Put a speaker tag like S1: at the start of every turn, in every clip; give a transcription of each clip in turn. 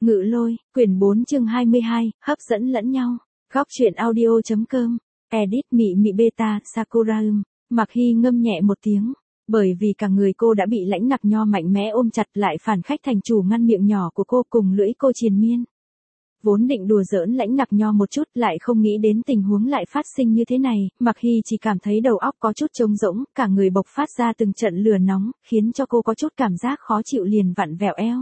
S1: Ngự lôi, quyển 4 chương 22, hấp dẫn lẫn nhau. Góc truyện audio.com. Edit Mị Mị Beta Sakura. Mạc Hy ngâm nhẹ một tiếng. Bởi vì cả người cô đã bị Lãnh Nặc Nho mạnh mẽ ôm chặt lại phản khách thành chủ ngăn miệng nhỏ của cô cùng lưỡi cô triền miên. Vốn định đùa giỡn Lãnh Nặc Nho một chút lại không nghĩ đến tình huống lại phát sinh như thế này, Mạc Hy chỉ cảm thấy đầu óc có chút trống rỗng, cả người bộc phát ra từng trận lửa nóng, khiến cho cô có chút cảm giác khó chịu liền vặn vẹo eo.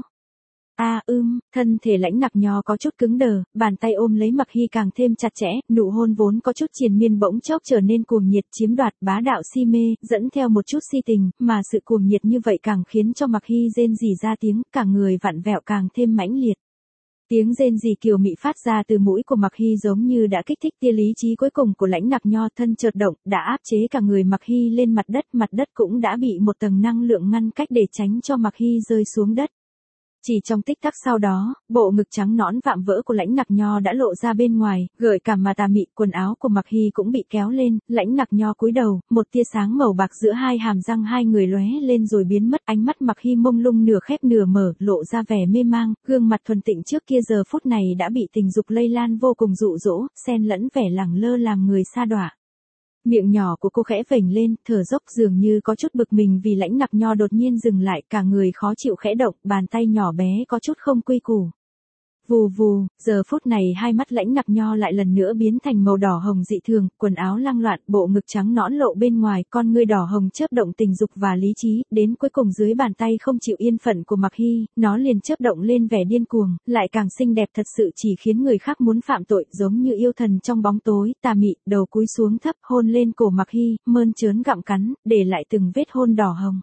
S1: Thân thể Lãnh Nặc Nho có chút cứng đờ, bàn tay ôm lấy Mạc Hy càng thêm chặt chẽ, nụ hôn vốn có chút triền miên bỗng chốc trở nên cuồng nhiệt chiếm đoạt bá đạo si mê, dẫn theo một chút si tình, mà sự cuồng nhiệt như vậy càng khiến cho Mạc Hy rên rỉ ra tiếng, cả người vặn vẹo càng thêm mãnh liệt. Tiếng rên rỉ kiều mị phát ra từ mũi của Mạc Hy giống như đã kích thích tia lý trí cuối cùng của Lãnh Nặc Nho, thân chợt động, đã áp chế cả người Mạc Hy lên mặt đất cũng đã bị một tầng năng lượng ngăn cách để tránh cho Mạc Hy rơi xuống đất. Chỉ trong tích tắc sau đó, bộ ngực trắng nõn vạm vỡ của Lãnh Nặc Nho đã lộ ra bên ngoài, gợi cảm mà tà mị, quần áo của Mạc Hy cũng bị kéo lên, Lãnh Nặc Nho cúi đầu, một tia sáng màu bạc giữa hai hàm răng hai người lóe lên rồi biến mất, ánh mắt Mạc Hy mông lung nửa khép nửa mở, lộ ra vẻ mê mang, gương mặt thuần tịnh trước kia giờ phút này đã bị tình dục lây lan vô cùng dụ dỗ, xen lẫn vẻ lẳng lơ làm người sa đọa. Miệng nhỏ của cô khẽ vểnh lên, thở dốc dường như có chút bực mình vì Lãnh Nặc Nho đột nhiên dừng lại, cả người khó chịu khẽ động, bàn tay nhỏ bé có chút không quy củ. Vù vù, giờ phút này hai mắt Lãnh Nặc Nho lại lần nữa biến thành màu đỏ hồng dị thường, quần áo lăng loạn, bộ ngực trắng nõn lộ bên ngoài, con ngươi đỏ hồng chớp động tình dục và lý trí, đến cuối cùng dưới bàn tay không chịu yên phận của Mạc Hy, nó liền chớp động lên vẻ điên cuồng, lại càng xinh đẹp thật sự chỉ khiến người khác muốn phạm tội, giống như yêu thần trong bóng tối, tà mị, đầu cúi xuống thấp, hôn lên cổ Mạc Hy, mơn trớn gặm cắn, để lại từng vết hôn đỏ hồng.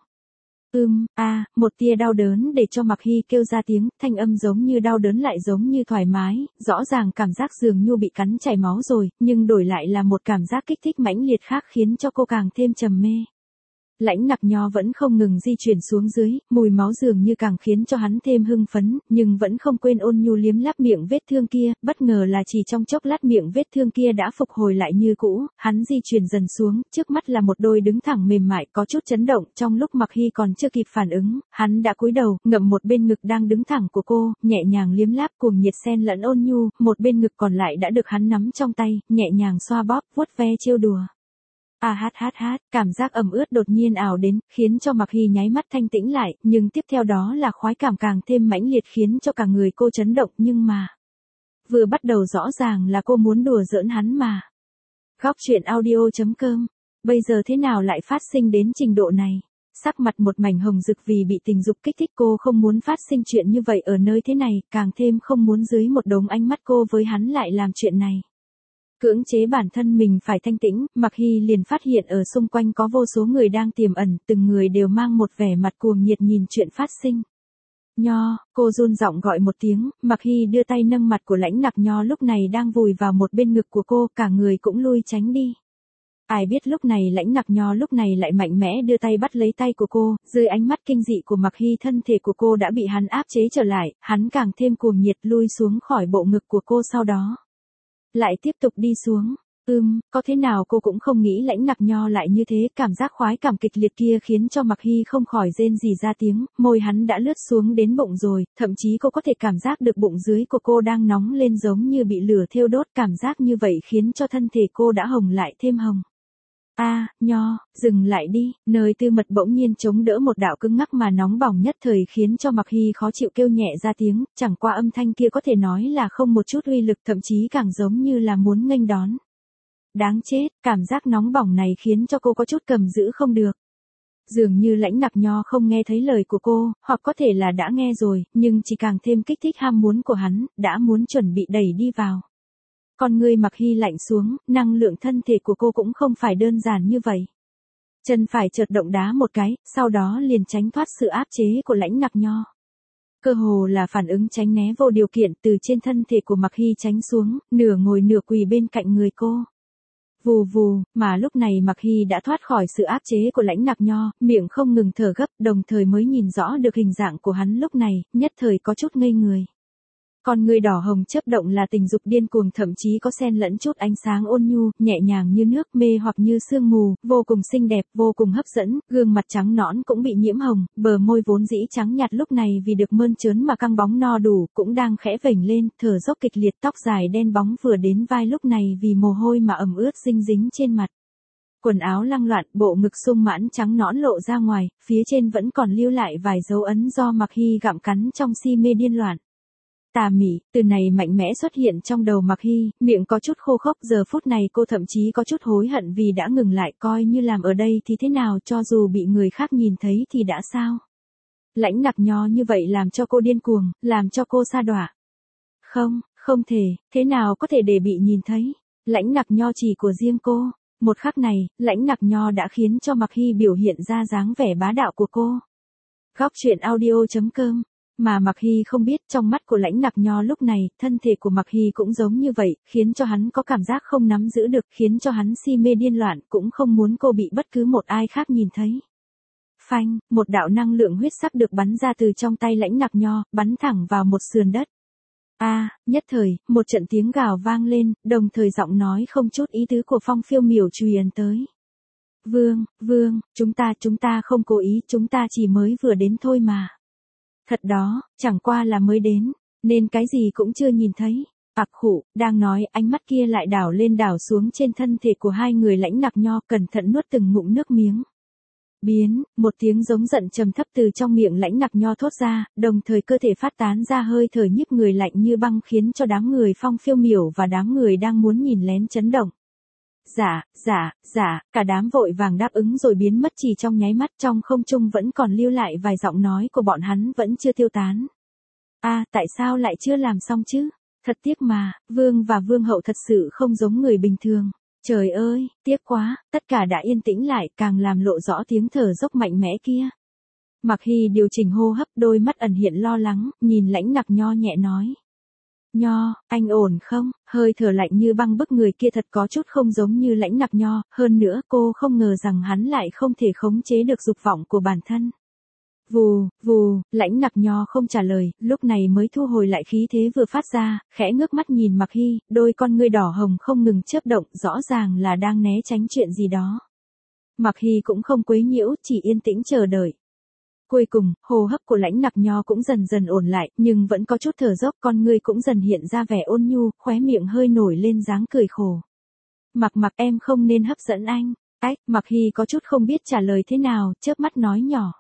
S1: Một tia đau đớn để cho Mạc Hy kêu ra tiếng, thanh âm giống như đau đớn lại giống như thoải mái, rõ ràng cảm giác dường như bị cắn chảy máu rồi, nhưng đổi lại là một cảm giác kích thích mãnh liệt khác khiến cho cô càng thêm trầm mê. Lãnh Nặc Nho vẫn không ngừng di chuyển xuống dưới, mùi máu dường như càng khiến cho hắn thêm hưng phấn, nhưng vẫn không quên ôn nhu liếm láp miệng vết thương kia, bất ngờ là chỉ trong chốc lát miệng vết thương kia đã phục hồi lại như cũ, hắn di chuyển dần xuống, trước mắt là một đôi đứng thẳng mềm mại có chút chấn động, trong lúc Mạc Hy còn chưa kịp phản ứng, hắn đã cúi đầu, ngậm một bên ngực đang đứng thẳng của cô, nhẹ nhàng liếm láp cuồng nhiệt xen lẫn ôn nhu, một bên ngực còn lại đã được hắn nắm trong tay, nhẹ nhàng xoa bóp, vuốt ve trêu đùa. Cảm giác ẩm ướt đột nhiên ảo đến, khiến cho Mạc Hy nháy mắt thanh tĩnh lại, nhưng tiếp theo đó là khoái cảm càng thêm mãnh liệt khiến cho cả người cô chấn động, nhưng mà vừa bắt đầu rõ ràng là cô muốn đùa giỡn hắn mà. Góc truyện audio.com. Bây giờ thế nào lại phát sinh đến trình độ này? Sắc mặt một mảnh hồng rực vì bị tình dục kích thích, cô không muốn phát sinh chuyện như vậy ở nơi thế này, càng thêm không muốn dưới một đống ánh mắt cô với hắn lại làm chuyện này. Cưỡng chế bản thân mình phải thanh tĩnh, Mạc Hy liền phát hiện ở xung quanh có vô số người đang tiềm ẩn, từng người đều mang một vẻ mặt cuồng nhiệt nhìn chuyện phát sinh. Nho, cô run giọng gọi một tiếng, Mạc Hy đưa tay nâng mặt của Lãnh Nặc Nho lúc này đang vùi vào một bên ngực của cô, cả người cũng lui tránh đi. Ai biết lúc này Lãnh Nặc Nho lúc này lại mạnh mẽ đưa tay bắt lấy tay của cô, dưới ánh mắt kinh dị của Mạc Hy thân thể của cô đã bị hắn áp chế trở lại, hắn càng thêm cuồng nhiệt lui xuống khỏi bộ ngực của cô sau đó. Lại tiếp tục đi xuống. Có thế nào cô cũng không nghĩ Lãnh Nặc Nho lại như thế, cảm giác khoái cảm kịch liệt kia khiến cho Mạc Hy không khỏi rên rỉ ra tiếng, môi hắn đã lướt xuống đến bụng rồi, thậm chí cô có thể cảm giác được bụng dưới của cô đang nóng lên giống như bị lửa thiêu đốt, cảm giác như vậy khiến cho thân thể cô đã hồng lại thêm hồng. Nho, dừng lại đi, nơi tư mật bỗng nhiên chống đỡ một đạo cứng ngắc mà nóng bỏng nhất thời khiến cho Mạc Hy khó chịu kêu nhẹ ra tiếng, chẳng qua âm thanh kia có thể nói là không một chút uy lực, thậm chí càng giống như là muốn nghênh đón. Đáng chết, cảm giác nóng bỏng này khiến cho cô có chút cầm giữ không được. Dường như Lãnh Nặc Nho không nghe thấy lời của cô, hoặc có thể là đã nghe rồi, nhưng chỉ càng thêm kích thích ham muốn của hắn, đã muốn chuẩn bị đẩy đi vào. Con người Mạc Hy lạnh xuống, năng lượng thân thể của cô cũng không phải đơn giản như vậy. Chân phải chợt động đá một cái, sau đó liền tránh thoát sự áp chế của Lãnh Nặc Nho. Cơ hồ là phản ứng tránh né vô điều kiện, từ trên thân thể của Mạc Hy tránh xuống, nửa ngồi nửa quỳ bên cạnh người cô. Vù vù, mà lúc này Mạc Hy đã thoát khỏi sự áp chế của Lãnh Nặc Nho, miệng không ngừng thở gấp, đồng thời mới nhìn rõ được hình dạng của hắn lúc này, nhất thời có chút ngây người. con ngươi đỏ hồng chớp động là tình dục điên cuồng, thậm chí có xen lẫn chút ánh sáng ôn nhu, nhẹ nhàng như nước, mê hoặc như sương mù, vô cùng xinh đẹp, vô cùng hấp dẫn, gương mặt trắng nõn cũng bị nhiễm hồng, bờ môi vốn dĩ trắng nhạt lúc này vì được mơn trớn mà căng bóng no đủ, cũng đang khẽ vểnh lên, thở dốc kịch liệt, tóc dài đen bóng vừa đến vai lúc này vì mồ hôi mà ẩm ướt dinh dính trên mặt. Quần áo lăng loạn, bộ ngực sung mãn trắng nõn lộ ra ngoài, phía trên vẫn còn lưu lại vài dấu ấn do Mạc Hy gặm cắn trong si mê điên loạn. Tà mị, từ này mạnh mẽ xuất hiện trong đầu Mạc Hy, miệng có chút khô khốc, giờ phút này cô thậm chí có chút hối hận vì đã ngừng lại, coi như làm ở đây thì thế nào, cho dù bị người khác nhìn thấy thì đã sao. Lãnh Nặc Nho như vậy làm cho cô điên cuồng, làm cho cô sa đọa. Không, không thể, thế nào có thể để bị nhìn thấy. Lãnh Nặc Nho chỉ của riêng cô. Một khắc này, Lãnh Nặc Nho đã khiến cho Mạc Hy biểu hiện ra dáng vẻ bá đạo của cô. Góc truyện audio.com. Mà Mạc Hy không biết, trong mắt của Lãnh Nặc Nho lúc này, thân thể của Mạc Hy cũng giống như vậy, khiến cho hắn có cảm giác không nắm giữ được, khiến cho hắn si mê điên loạn, cũng không muốn cô bị bất cứ một ai khác nhìn thấy. Phanh, một đạo năng lượng huyết sắc được bắn ra từ trong tay Lãnh Nặc Nho, bắn thẳng vào một sườn đất. Nhất thời, một trận tiếng gào vang lên, đồng thời giọng nói không chút ý tứ của Phong Phiêu Miểu truyền tới. Vương, chúng ta không cố ý, chúng ta chỉ mới vừa đến thôi mà. Thật đó, chẳng qua là mới đến, nên cái gì cũng chưa nhìn thấy. Khụ, đang nói, ánh mắt kia lại đảo lên đảo xuống trên thân thể của hai người Lãnh Nặc Nho, cẩn thận nuốt từng ngụm nước miếng. Một tiếng giống giận trầm thấp từ trong miệng Lãnh Nặc Nho thốt ra, đồng thời cơ thể phát tán ra hơi thở nhức người lạnh như băng, khiến cho đám người Phong Phiêu Miểu và đám người đang muốn nhìn lén chấn động. Dạ, cả đám vội vàng đáp ứng rồi biến mất chỉ trong nháy mắt, trong không trung vẫn còn lưu lại vài giọng nói của bọn hắn vẫn chưa tiêu tán. Tại sao lại chưa làm xong chứ? Thật tiếc mà, Vương và Vương hậu thật sự không giống người bình thường. Trời ơi, tiếc quá, tất cả đã yên tĩnh lại, càng làm lộ rõ tiếng thở dốc mạnh mẽ kia. Mạc Hy điều chỉnh hô hấp, đôi mắt ẩn hiện lo lắng, nhìn Lãnh Nặc Nho nhẹ nói. Nho, anh ổn không? Hơi thở lạnh như băng bức người kia thật có chút không giống như Lãnh Nặc Nho, hơn nữa cô không ngờ rằng hắn lại không thể khống chế được dục vọng của bản thân. Vù, Lãnh Nặc Nho không trả lời, lúc này mới thu hồi lại khí thế vừa phát ra, khẽ ngước mắt nhìn Mạc Hy, đôi con ngươi đỏ hồng không ngừng chớp động, rõ ràng là đang né tránh chuyện gì đó. Mạc Hy cũng không quấy nhiễu, chỉ yên tĩnh chờ đợi. Cuối cùng, hô hấp của Lãnh Nặc Nho cũng dần dần ổn lại, nhưng vẫn có chút thở dốc, con ngươi cũng dần hiện ra vẻ ôn nhu, khóe miệng hơi nổi lên dáng cười khổ. Mạc, em không nên hấp dẫn anh. Mạc Hy có chút không biết trả lời thế nào, chớp mắt nói nhỏ.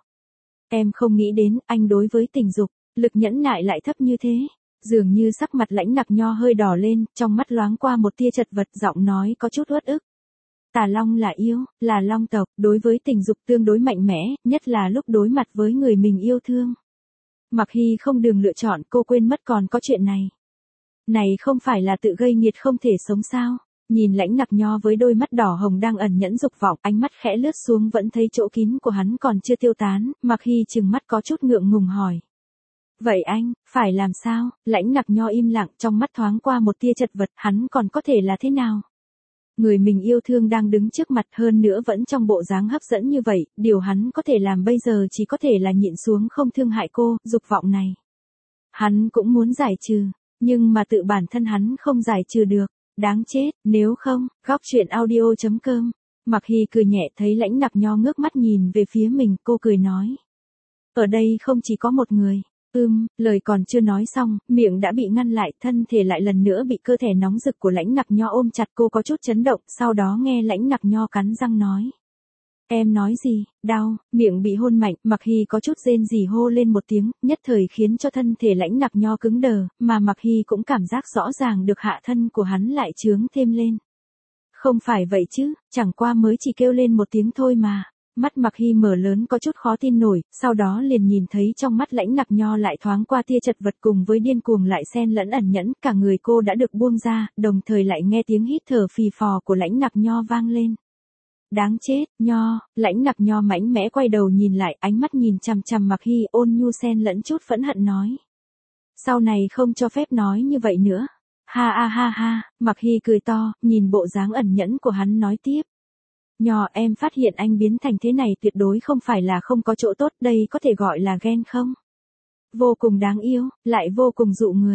S1: Em không nghĩ đến, anh đối với tình dục, lực nhẫn nại lại thấp như thế. Dường như sắc mặt Lãnh Nặc Nho hơi đỏ lên, trong mắt loáng qua một tia chật vật, giọng nói có chút uất ức. Tà Long là yêu, là Long tộc, đối với tình dục tương đối mạnh mẽ, nhất là lúc đối mặt với người mình yêu thương. Mạc Hy không đường lựa chọn, cô quên mất còn có chuyện này. Này không phải là tự gây nghiệt không thể sống sao? Nhìn Lãnh Nặc Nho với đôi mắt đỏ hồng đang ẩn nhẫn dục vọng, ánh mắt khẽ lướt xuống vẫn thấy chỗ kín của hắn còn chưa tiêu tán, Mạc Hy trừng mắt có chút ngượng ngùng hỏi. Vậy anh, phải làm sao? Lãnh Nặc Nho im lặng, trong mắt thoáng qua một tia chật vật, hắn còn có thể là thế nào? Người mình yêu thương đang đứng trước mặt, hơn nữa vẫn trong bộ dáng hấp dẫn như vậy, điều hắn có thể làm bây giờ chỉ có thể là nhịn xuống không thương hại cô, dục vọng này. Hắn cũng muốn giải trừ, nhưng mà tự bản thân hắn không giải trừ được. Đáng chết, nếu không, góc truyện audio.com. Mạc Hy cười nhẹ thấy Lãnh Nặc Nho ngước mắt nhìn về phía mình, cô cười nói. Ở đây không chỉ có một người. Lời còn chưa nói xong, miệng đã bị ngăn lại, thân thể lại lần nữa bị cơ thể nóng rực của Lãnh Nặc Nho ôm chặt, cô có chút chấn động, sau đó nghe Lãnh Nặc Nho cắn răng nói. Em nói gì, đau, miệng bị hôn mạnh, Mạc Hy có chút rên rỉ hô lên một tiếng, nhất thời khiến cho thân thể Lãnh Nặc Nho cứng đờ, mà Mạc Hy cũng cảm giác rõ ràng được hạ thân của hắn lại chướng thêm lên. Không phải vậy chứ, chẳng qua mới chỉ kêu lên một tiếng thôi mà. Mắt Mạc Hy mở lớn có chút khó tin nổi, sau đó liền nhìn thấy trong mắt Lãnh Nặc Nho lại thoáng qua tia chật vật cùng với điên cuồng lại xen lẫn ẩn nhẫn, cả người cô đã được buông ra, đồng thời lại nghe tiếng hít thở phì phò của Lãnh Nặc Nho vang lên. Đáng chết, Nho, Lãnh Nặc Nho mãnh mẽ quay đầu nhìn lại, ánh mắt nhìn chằm chằm Mạc Hy, ôn nhu xen lẫn chút phẫn hận nói. Sau này không cho phép nói như vậy nữa. Ha, Mạc Hy cười to, nhìn bộ dáng ẩn nhẫn của hắn nói tiếp. Nho, em phát hiện anh biến thành thế này tuyệt đối không phải là không có chỗ tốt, đây có thể gọi là ghen không? Vô cùng đáng yêu, lại vô cùng dụ người.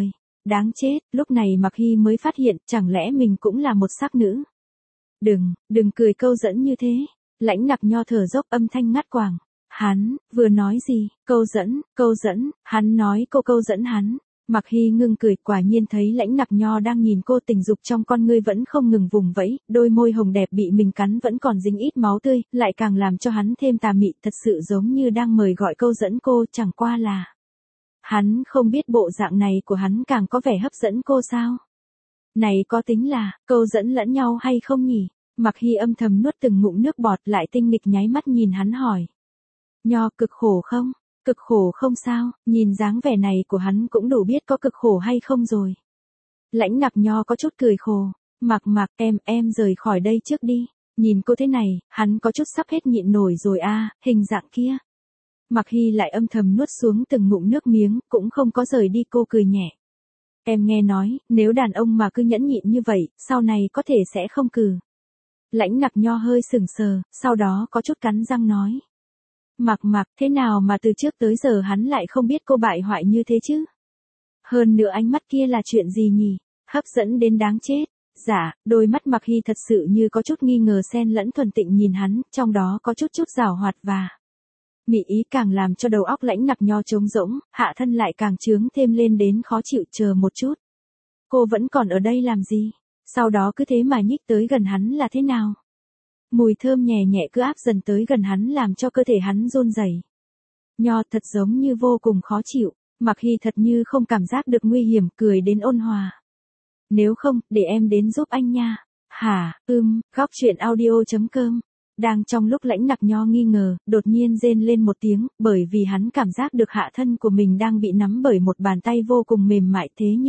S1: Đáng chết, lúc này Mạc Hy mới phát hiện, chẳng lẽ mình cũng là một sắc nữ. Đừng cười câu dẫn như thế. Lãnh Nặc Nho thở dốc âm thanh ngắt quãng. Hắn, vừa nói gì, câu dẫn, hắn nói cô câu dẫn hắn. Mạc Hy ngưng cười, quả nhiên thấy Lãnh Nặc Nho đang nhìn cô, tình dục trong con ngươi vẫn không ngừng vùng vẫy, đôi môi hồng đẹp bị mình cắn vẫn còn dính ít máu tươi, lại càng làm cho hắn thêm tà mị, thật sự giống như đang mời gọi câu dẫn cô, chẳng qua là hắn không biết bộ dạng này của hắn càng có vẻ hấp dẫn cô sao. Này có tính là câu dẫn lẫn nhau hay không nhỉ? Mạc Hy âm thầm nuốt từng ngụm nước bọt, lại tinh nghịch nháy mắt nhìn hắn hỏi. Nho, cực khổ không? Cực khổ không sao, nhìn dáng vẻ này của hắn cũng đủ biết có cực khổ hay không rồi. Lãnh Nặc Nho có chút cười khổ. Mạc, em rời khỏi đây trước đi. Nhìn cô thế này, hắn có chút sắp hết nhịn nổi rồi a, hình dạng kia. Mạc Hy lại âm thầm nuốt xuống từng ngụm nước miếng, cũng không có rời đi, cô cười nhẹ. Em nghe nói, nếu đàn ông mà cứ nhẫn nhịn như vậy, sau này có thể sẽ không cừ. Lãnh Nặc Nho hơi sừng sờ, sau đó có chút cắn răng nói. Mạc, thế nào mà từ trước tới giờ hắn lại không biết cô bại hoại như thế chứ? Hơn nữa ánh mắt kia là chuyện gì nhỉ? Hấp dẫn đến đáng chết. Dạ, đôi mắt Mạc Hy thật sự như có chút nghi ngờ xen lẫn thuần tịnh nhìn hắn, trong đó có chút giảo hoạt và mị ý, càng làm cho đầu óc Lãnh Nặc Nho trống rỗng, hạ thân lại càng chướng thêm lên đến khó chịu. Chờ một chút. Cô vẫn còn ở đây làm gì? Sau đó cứ thế mà nhích tới gần hắn là thế nào? Mùi thơm nhẹ nhẹ cứ áp dần tới gần hắn làm cho cơ thể hắn run rẩy. Nho, thật giống như vô cùng khó chịu. Mạc Hy thật như không cảm giác được nguy hiểm, cười đến ôn hòa. Nếu không, để em đến giúp anh nha. Hả, Góc truyện audio.com. Đang trong lúc Lãnh Nặc Nho nghi ngờ, đột nhiên rên lên một tiếng, bởi vì hắn cảm giác được hạ thân của mình đang bị nắm bởi một bàn tay vô cùng mềm mại.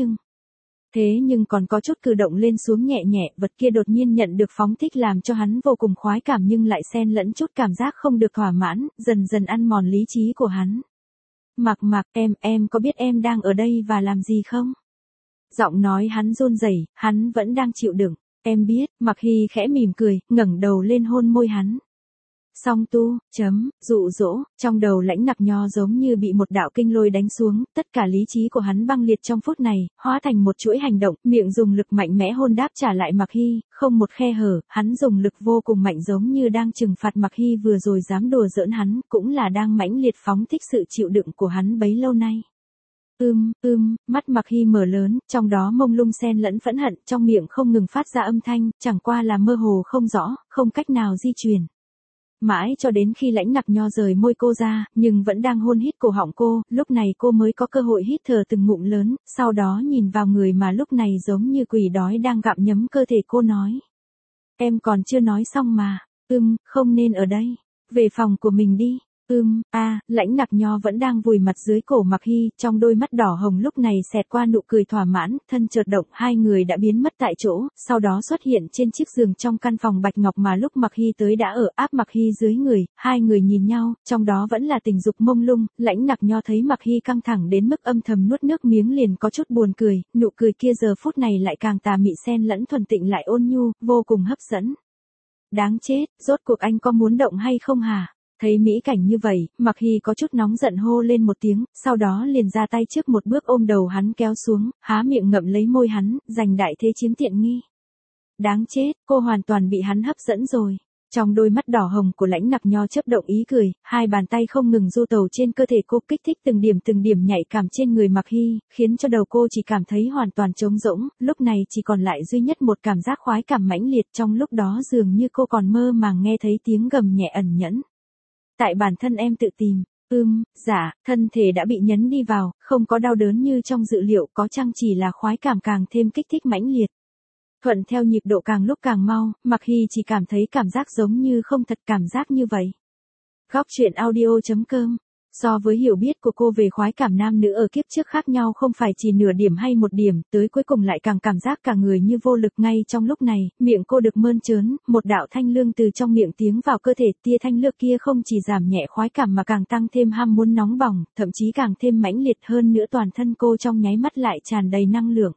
S1: Thế nhưng còn có chút cử động lên xuống nhẹ nhẹ, vật kia đột nhiên nhận được phóng thích làm cho hắn vô cùng khoái cảm nhưng lại xen lẫn chút cảm giác không được thỏa mãn, dần dần ăn mòn lý trí của hắn. Mạc, em có biết em đang ở đây và làm gì không? Giọng nói hắn run rẩy, hắn vẫn đang chịu đựng. Em biết. Mạc Hy khẽ mỉm cười, ngẩng đầu lên hôn môi hắn. Song tu, dụ dỗ, trong đầu Lãnh Nặc Nho giống như bị một đạo kinh lôi đánh xuống, tất cả lý trí của hắn băng liệt trong phút này, hóa thành một chuỗi hành động, miệng dùng lực mạnh mẽ hôn đáp trả lại Mạc Hy, không một khe hở, hắn dùng lực vô cùng mạnh giống như đang trừng phạt Mạc Hy vừa rồi dám đùa giỡn hắn, cũng là đang mãnh liệt phóng thích sự chịu đựng của hắn bấy lâu nay. Mắt Mạc Hy mở lớn, trong đó mông lung xen lẫn phẫn hận, trong miệng không ngừng phát ra âm thanh, chẳng qua là mơ hồ không rõ, không cách nào di chuyển. Mãi cho đến khi Lãnh Nặc Nho rời môi cô ra, nhưng vẫn đang hôn hít cổ họng cô, lúc này cô mới có cơ hội hít thở từng ngụm lớn, sau đó nhìn vào người mà lúc này giống như quỷ đói đang gặm nhấm cơ thể cô nói. Em còn chưa nói xong mà. Không nên ở đây. Về phòng của mình đi. Lãnh Nặc Nho vẫn đang vùi mặt dưới cổ Mạc Hy, trong đôi mắt đỏ hồng lúc này xẹt qua nụ cười thỏa mãn, thân chợt động, hai người đã biến mất tại chỗ, sau đó xuất hiện trên chiếc giường trong căn phòng bạch ngọc mà lúc Mạc Hy tới đã ở, áp Mạc Hy dưới người, hai người nhìn nhau, trong đó vẫn là tình dục mông lung. Lãnh Nặc Nho thấy Mạc Hy căng thẳng đến mức âm thầm nuốt nước miếng liền có chút buồn cười, nụ cười kia giờ phút này lại càng tà mị xen lẫn thuần tịnh lại ôn nhu, vô cùng hấp dẫn. Đáng chết, rốt cuộc anh có muốn động hay không hả? Thấy mỹ cảnh như vậy, Mạc Hy có chút nóng giận hô lên một tiếng, sau đó liền ra tay trước một bước ôm đầu hắn kéo xuống, há miệng ngậm lấy môi hắn, giành đại thế chiếm tiện nghi. Đáng chết, cô hoàn toàn bị hắn hấp dẫn rồi. Trong đôi mắt đỏ hồng của Lãnh Nặc Nho chớp động ý cười, hai bàn tay không ngừng du tẩu trên cơ thể cô, kích thích từng điểm nhạy cảm trên người Mạc Hy, khiến cho đầu cô chỉ cảm thấy hoàn toàn trống rỗng, lúc này chỉ còn lại duy nhất một cảm giác khoái cảm mãnh liệt, trong lúc đó dường như cô còn mơ màng nghe thấy tiếng gầm nhẹ ẩn nhẫn. Tại bản thân em tự tìm. Dạ, thân thể đã bị nhấn đi vào, không có đau đớn như trong dự liệu, có chăng chỉ là khoái cảm càng thêm kích thích mãnh liệt. Thuận theo nhịp độ càng lúc càng mau, Mạc Hy chỉ cảm thấy cảm giác giống như không thật cảm giác như vậy. Góc truyện audio.com. So với hiểu biết của cô về khoái cảm nam nữ ở kiếp trước khác nhau không phải chỉ nửa điểm hay một điểm, tới cuối cùng lại càng cảm giác cả người như vô lực. Ngay trong lúc này, miệng cô được mơn trớn, một đạo thanh lương từ trong miệng tiến vào cơ thể, tia thanh lương kia không chỉ giảm nhẹ khoái cảm mà càng tăng thêm ham muốn nóng bỏng, thậm chí càng thêm mãnh liệt hơn nữa, toàn thân cô trong nháy mắt lại tràn đầy năng lượng.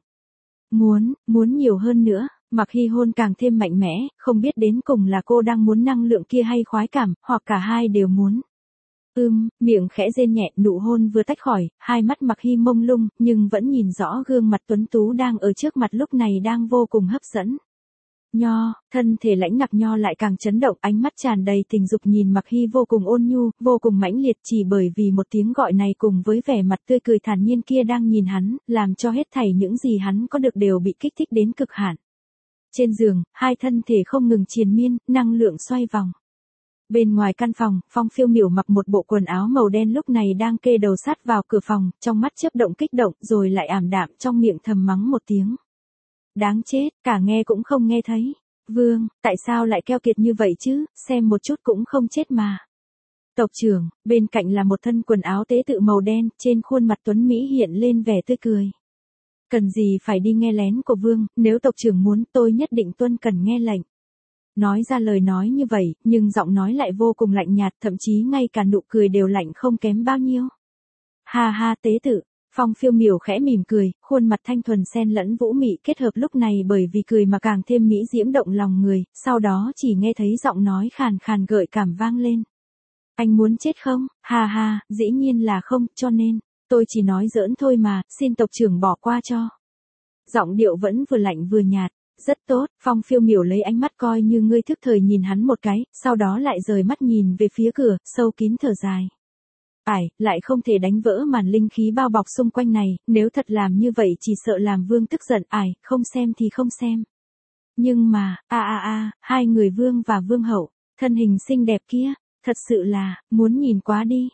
S1: Muốn nhiều hơn nữa. Mạc Hy hôn càng thêm mạnh mẽ, không biết đến cùng là cô đang muốn năng lượng kia hay khoái cảm, hoặc cả hai đều muốn. Miệng khẽ rên nhẹ, nụ hôn vừa tách khỏi, hai mắt Mặc Hy mông lung, nhưng vẫn nhìn rõ gương mặt tuấn tú đang ở trước mặt lúc này đang vô cùng hấp dẫn. Nho, thân thể Lãnh Ngọc Nho lại càng chấn động, ánh mắt tràn đầy tình dục nhìn Mặc Hy vô cùng ôn nhu, vô cùng mãnh liệt, chỉ bởi vì một tiếng gọi này cùng với vẻ mặt tươi cười thản nhiên kia đang nhìn hắn, làm cho hết thảy những gì hắn có được đều bị kích thích đến cực hạn. Trên giường, hai thân thể không ngừng triền miên, năng lượng xoay vòng. Bên ngoài căn phòng, Phong Phiêu Miểu mặc một bộ quần áo màu đen lúc này đang kê đầu sát vào cửa phòng, trong mắt chớp động kích động, rồi lại ảm đạm, trong miệng thầm mắng một tiếng. Đáng chết, cả nghe cũng không nghe thấy. Vương, tại sao lại keo kiệt như vậy chứ, xem một chút cũng không chết mà. Tộc trưởng, bên cạnh là một thân quần áo tế tự màu đen, trên khuôn mặt tuấn Mỹ hiện lên vẻ tươi cười. Cần gì phải đi nghe lén của Vương, nếu tộc trưởng muốn tôi nhất định tuân cần nghe lệnh. Nói ra lời nói như vậy, nhưng giọng nói lại vô cùng lạnh nhạt, thậm chí ngay cả nụ cười đều lạnh không kém bao nhiêu. Ha ha, tế tự. Phong Phiêu Miểu khẽ mỉm cười, khuôn mặt thanh thuần xen lẫn vũ mị kết hợp lúc này bởi vì cười mà càng thêm mỹ diễm động lòng người, sau đó chỉ nghe thấy giọng nói khàn khàn gợi cảm vang lên. Anh muốn chết không? Ha ha, dĩ nhiên là không, cho nên, tôi chỉ nói giỡn thôi mà, xin tộc trưởng bỏ qua cho. Giọng điệu vẫn vừa lạnh vừa nhạt. Rất tốt, Phong Phiêu Miểu lấy ánh mắt coi như ngươi thức thời nhìn hắn một cái, sau đó lại rời mắt nhìn về phía cửa, sâu kín thở dài. Lại không thể đánh vỡ màn linh khí bao bọc xung quanh này, nếu thật làm như vậy chỉ sợ làm Vương tức giận, không xem thì không xem. Nhưng mà, hai người Vương và Vương hậu, thân hình xinh đẹp kia, thật sự là, muốn nhìn quá đi,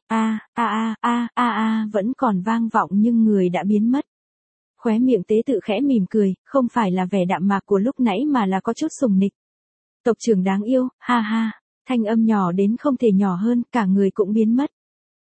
S1: vẫn còn vang vọng nhưng người đã biến mất. Khóe miệng tế tự khẽ mỉm cười, không phải là vẻ đạm mạc của lúc nãy mà là có chút sùng nịch. Tộc trưởng đáng yêu, ha ha, thanh âm nhỏ đến không thể nhỏ hơn, cả người cũng biến mất.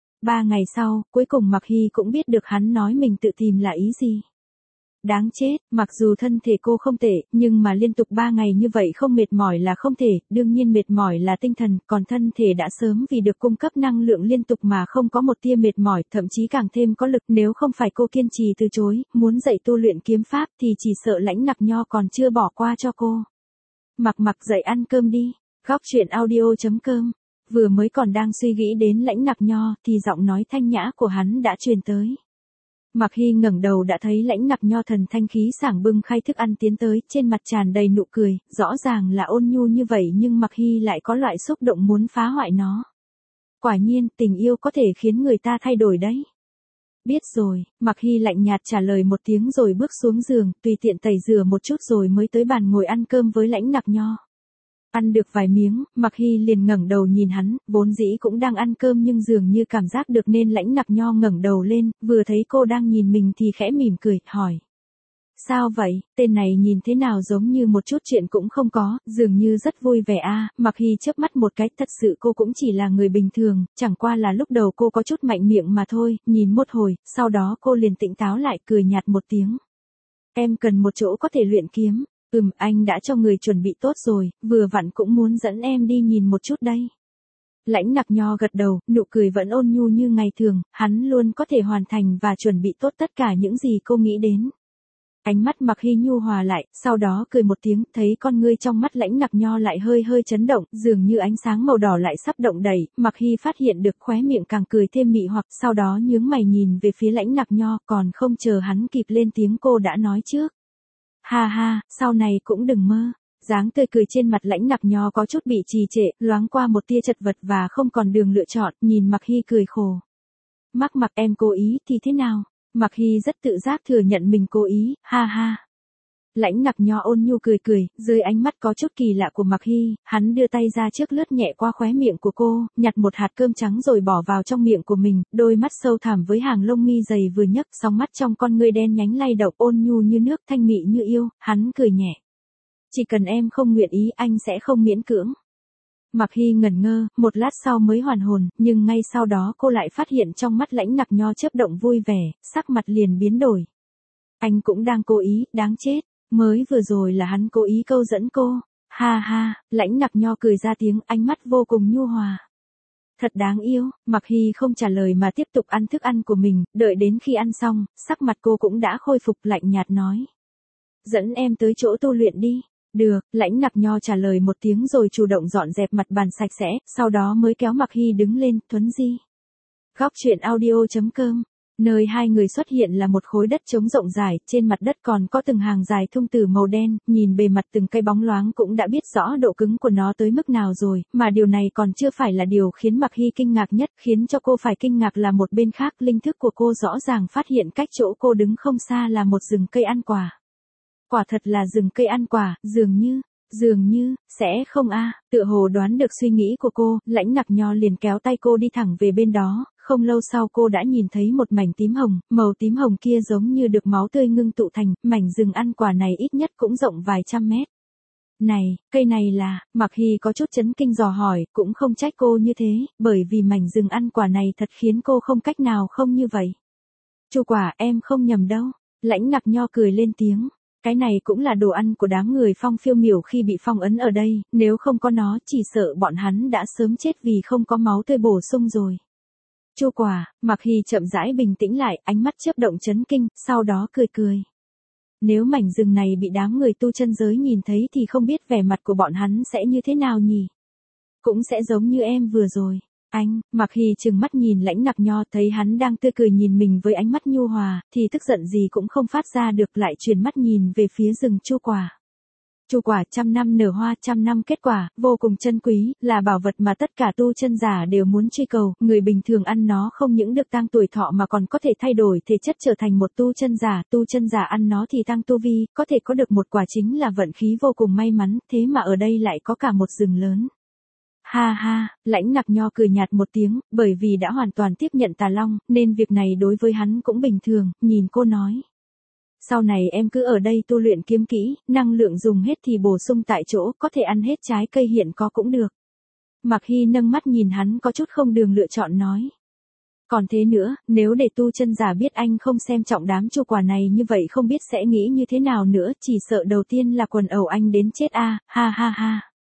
S1: 3 ngày sau, cuối cùng Mặc Hy cũng biết được hắn nói mình tự tìm là ý gì. Đáng chết, mặc dù thân thể cô không tệ, nhưng mà liên tục 3 ngày như vậy không mệt mỏi là không thể, đương nhiên mệt mỏi là tinh thần, còn thân thể đã sớm vì được cung cấp năng lượng liên tục mà không có một tia mệt mỏi, thậm chí càng thêm có lực, nếu không phải cô kiên trì từ chối, muốn dạy tu luyện kiếm pháp thì chỉ sợ Lãnh Ngọc Nho còn chưa bỏ qua cho cô. Mặc dậy ăn cơm đi. Góc truyện audio.com. Vừa mới còn đang suy nghĩ đến Lãnh Ngọc Nho thì giọng nói thanh nhã của hắn đã truyền tới. Mặc Hy ngẩng đầu đã thấy Lãnh Ngọc Nho thần thanh khí sảng bưng khay thức ăn tiến tới, trên mặt tràn đầy nụ cười, rõ ràng là ôn nhu như vậy nhưng Mặc Hy lại có loại xúc động muốn phá hoại nó. Quả nhiên, tình yêu có thể khiến người ta thay đổi đấy. Biết rồi, Mặc Hy lạnh nhạt trả lời một tiếng rồi bước xuống giường, tùy tiện tẩy rửa một chút rồi mới tới bàn ngồi ăn cơm với Lãnh Ngọc Nho. Ăn được vài miếng, Mặc Hy liền ngẩng đầu nhìn hắn, vốn dĩ cũng đang ăn cơm nhưng dường như cảm giác được nên Lãnh Ngọc Nho ngẩng đầu lên, vừa thấy cô đang nhìn mình thì khẽ mỉm cười, hỏi. Sao vậy, tên này nhìn thế nào giống như một chút chuyện cũng không có, dường như rất vui vẻ Mặc Hy chớp mắt một cái, thật sự cô cũng chỉ là người bình thường, chẳng qua là lúc đầu cô có chút mạnh miệng mà thôi, nhìn một hồi, sau đó cô liền tỉnh táo lại, cười nhạt một tiếng. Em cần một chỗ có thể luyện kiếm. Anh đã cho người chuẩn bị tốt rồi, vừa vặn cũng muốn dẫn em đi nhìn một chút đây. Lãnh Ngọc Nho gật đầu, nụ cười vẫn ôn nhu như ngày thường, hắn luôn có thể hoàn thành và chuẩn bị tốt tất cả những gì cô nghĩ đến. Ánh mắt Mặc Hy nhu hòa lại, sau đó cười một tiếng, thấy con ngươi trong mắt Lãnh Ngọc Nho lại hơi hơi chấn động, dường như ánh sáng màu đỏ lại sắp động đẩy, Mặc Hy phát hiện được khóe miệng càng cười thêm mị hoặc, sau đó nhướng mày nhìn về phía Lãnh Ngọc Nho, còn không chờ hắn kịp lên tiếng cô đã nói trước. Ha ha, sau này cũng đừng mơ. Dáng tươi cười trên mặt Lãnh Ngọc Nho có chút bị trì trệ, loáng qua một tia chật vật và không còn đường lựa chọn, nhìn Mặc Hy cười khổ. Mặc em cố ý thì thế nào? Mặc Hy rất tự giác thừa nhận mình cố ý, ha ha. Lãnh Ngọc Nho ôn nhu cười cười, dưới ánh mắt có chút kỳ lạ của Mặc Hy, hắn đưa tay ra trước lướt nhẹ qua khóe miệng của cô, nhặt một hạt cơm trắng rồi bỏ vào trong miệng của mình, đôi mắt sâu thẳm với hàng lông mi dày vừa nhấc, song mắt trong con ngươi đen nhánh lay động, ôn nhu như nước, thanh mị như yêu, hắn cười nhẹ. Chỉ cần em không nguyện ý anh sẽ không miễn cưỡng. Mặc Hy ngẩn ngơ, một lát sau mới hoàn hồn, nhưng ngay sau đó cô lại phát hiện trong mắt Lãnh Ngọc Nho chớp động vui vẻ, sắc mặt liền biến đổi. Anh cũng đang cố ý, đáng chết. Mới vừa rồi là hắn cố ý câu dẫn cô. Ha ha, Lãnh Ngọc Nho cười ra tiếng, ánh mắt vô cùng nhu hòa. Thật đáng yêu, Mặc Hy không trả lời mà tiếp tục ăn thức ăn của mình, đợi đến khi ăn xong, sắc mặt cô cũng đã khôi phục, lạnh nhạt nói. Dẫn em tới chỗ tu luyện đi. Được, Lãnh Ngọc Nho trả lời một tiếng rồi chủ động dọn dẹp mặt bàn sạch sẽ, sau đó mới kéo Mặc Hy đứng lên, Thuấn Di. Góc truyện audio.com. Nơi hai người xuất hiện là một khối đất trống rộng dài, trên mặt đất còn có từng hàng dài thung tử màu đen, nhìn bề mặt từng cây bóng loáng cũng đã biết rõ độ cứng của nó tới mức nào rồi, mà điều này còn chưa phải là điều khiến Mạc Hy kinh ngạc nhất, khiến cho cô phải kinh ngạc là một bên khác, linh thức của cô rõ ràng phát hiện cách chỗ cô đứng không xa là một rừng cây ăn quả. Quả thật là rừng cây ăn quả, dường như, sẽ không tựa hồ đoán được suy nghĩ của cô, Lãnh Ngạc Nho liền kéo tay cô đi thẳng về bên đó, không lâu sau cô đã nhìn thấy một mảnh tím hồng, màu tím hồng kia giống như được máu tươi ngưng tụ thành, mảnh rừng ăn quả này ít nhất cũng rộng vài trăm mét. Này, cây này là, Mạc Hy có chút chấn kinh dò hỏi, cũng không trách cô như thế, bởi vì mảnh rừng ăn quả này thật khiến cô không cách nào không như vậy. Chu quả, em không nhầm đâu, Lãnh Ngạc Nho cười lên tiếng. Cái này cũng là đồ ăn của đám người Phong Phiêu Miểu khi bị phong ấn ở đây, nếu không có nó chỉ sợ bọn hắn đã sớm chết vì không có máu tươi bổ sung rồi. Chu quả, Mạc Hy chậm rãi bình tĩnh lại, ánh mắt chớp động chấn kinh, sau đó cười. Nếu mảnh rừng này bị đám người tu chân giới nhìn thấy thì không biết vẻ mặt của bọn hắn sẽ như thế nào nhỉ? Cũng sẽ giống như em vừa rồi. Anh, Mạc Hy trừng mắt nhìn Lãnh Ngạc Nho, thấy hắn đang tươi cười nhìn mình với ánh mắt nhu hòa, thì tức giận gì cũng không phát ra được, lại chuyển mắt nhìn về phía rừng chu quả. Chu quả 100 năm nở hoa, 100 năm kết quả, vô cùng chân quý, là bảo vật mà tất cả tu chân giả đều muốn truy cầu, người bình thường ăn nó không những được tăng tuổi thọ mà còn có thể thay đổi thể chất trở thành một tu chân giả ăn nó thì tăng tu vi, có thể có được một quả chính là vận khí vô cùng may mắn, thế mà ở đây lại có cả một rừng lớn. Ha ha, Lãnh Ngạc Nho cười nhạt một tiếng, bởi vì đã hoàn toàn tiếp nhận Tà Long, nên việc này đối với hắn cũng bình thường, nhìn cô nói. Sau này em cứ ở đây tu luyện kiếm kỹ, năng lượng dùng hết thì bổ sung tại chỗ, có thể ăn hết trái cây hiện có cũng được. Mạc Hy nâng mắt nhìn hắn có chút không đường lựa chọn nói. Còn thế nữa, nếu để tu chân giả biết anh không xem trọng đám chu quả này như vậy không biết sẽ nghĩ như thế nào nữa, chỉ sợ đầu tiên là quần ẩu anh đến chết ha ha.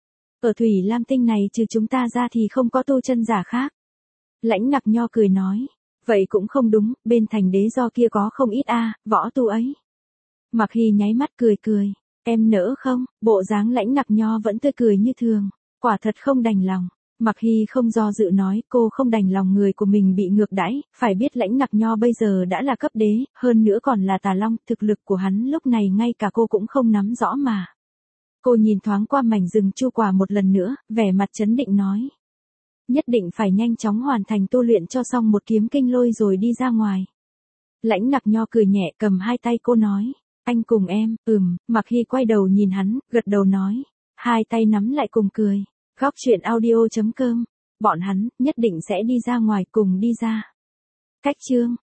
S1: Ở Thủy Lam Tinh này trừ chúng ta ra thì không có tu chân giả khác. Lãnh Ngạc Nho cười nói. Vậy cũng không đúng, bên thành đế do kia có không ít võ tu ấy. Mạc Hy nháy mắt cười. Em nỡ không, bộ dáng Lãnh Ngạc Nho vẫn tươi cười như thường. Quả thật không đành lòng. Mạc Hy không do dự nói, cô không đành lòng người của mình bị ngược đãi, phải biết Lãnh Ngạc Nho bây giờ đã là cấp đế, hơn nữa còn là Tà Long, thực lực của hắn lúc này ngay cả cô cũng không nắm rõ mà. Cô nhìn thoáng qua mảnh rừng chu quả một lần nữa, vẻ mặt trấn định nói. Nhất định phải nhanh chóng hoàn thành tu luyện cho xong một kiếm kinh lôi rồi đi ra ngoài. Lãnh Ngạc Nho cười nhẹ cầm hai tay cô nói. Anh cùng em, Mạc Hy quay đầu nhìn hắn, gật đầu nói. Hai tay nắm lại cùng cười. Góc truyện audio.com. Bọn hắn, nhất định sẽ đi ra ngoài cùng đi ra. Cách chương.